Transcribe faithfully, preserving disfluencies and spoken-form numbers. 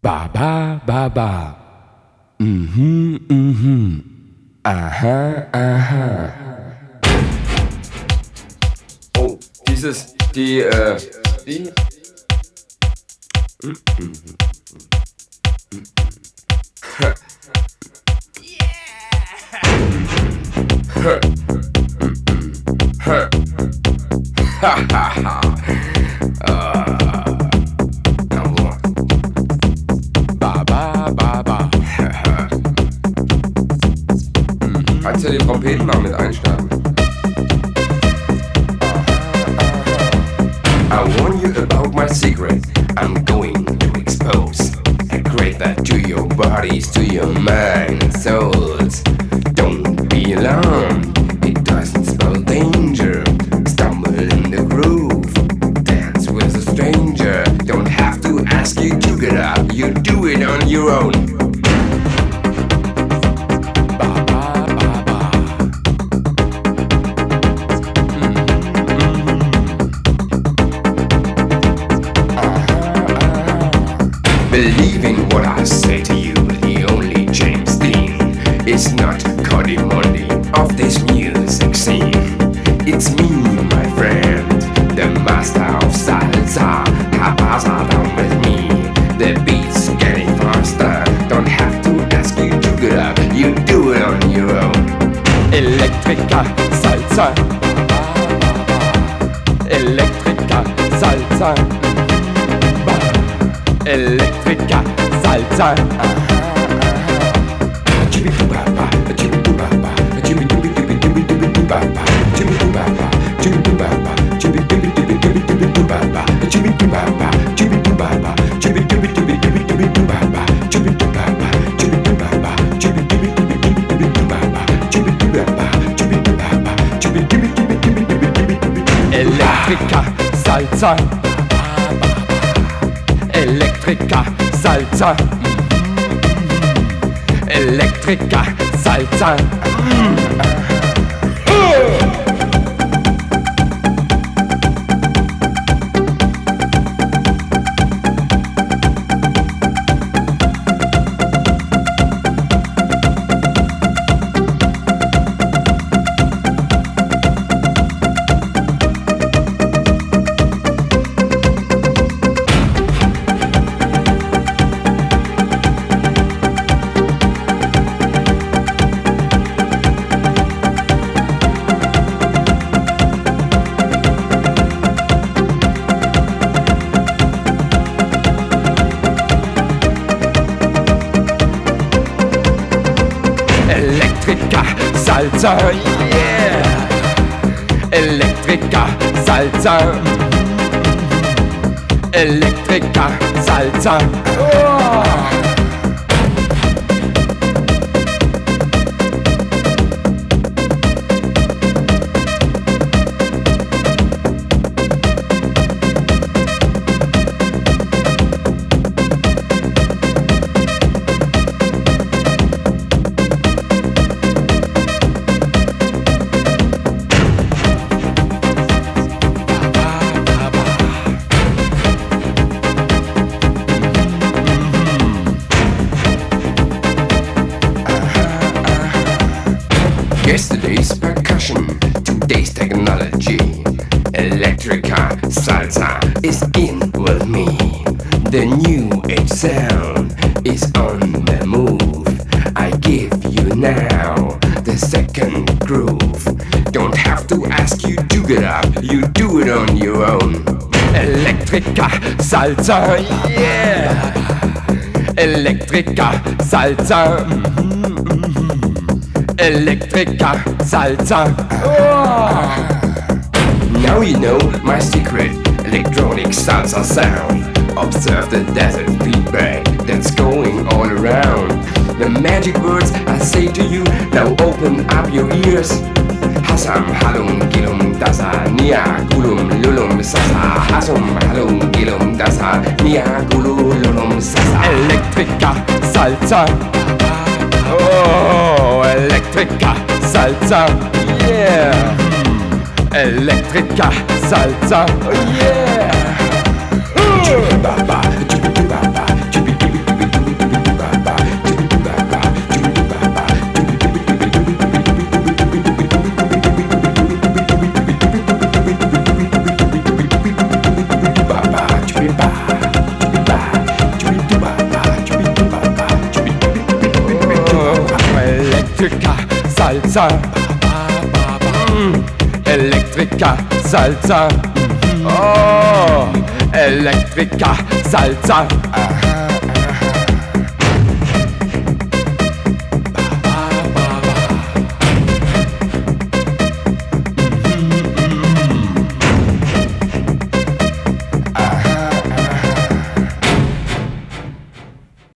Ba ba ba ba. Mhm, mhm. Aha, aha. Oh, dieses, die, äh, die. Ba ba ba ba. Kannst du die Trompeten mal mit einstarten? I warn you about my secret. I'm going to expose. I create that to your bodies, to your mind and souls. Don't be alarmed. It doesn't spell danger. Stumble in the groove. Dance with a stranger. Don't have to ask you to get up. You do it on your own. Believe in what I say to you. The only James Dean is not Cody Monday of this music scene. It's me, my friend, the master of salsa. Pasa down with me. The beat's getting faster. Don't have to ask you to get up. You do it on your own. Electrica salsa. Electrica salsa. Electrica salsa. Electrica salsa. Electrica salsa. Electrica salsa. Electrica salsa, yeah. Electrica salsa. Electrica salsa. Oh. Yesterday's percussion, today's technology. Electrica salsa is in with me. The new age sound is on the move. I give you now the second groove. Don't have to ask you to get up, you do it on your own. Electrica salsa, yeah. Electrica salsa. Electrica salsa. Oh. Now you know my secret electronic salsa sound. Observe the desert feedback that's going all around. The magic words I say to you, now open up your ears. Hasam halum gilum dasa nia gulum lulum sasa. Hasum halum gilum dasa nia gulum lulum sasa. Electrica salsa. Oh, Electrica salsa, yeah. Electrica salsa, oh yeah. salsa. Mm, Electrica salsa. Oh, Electrica salsa.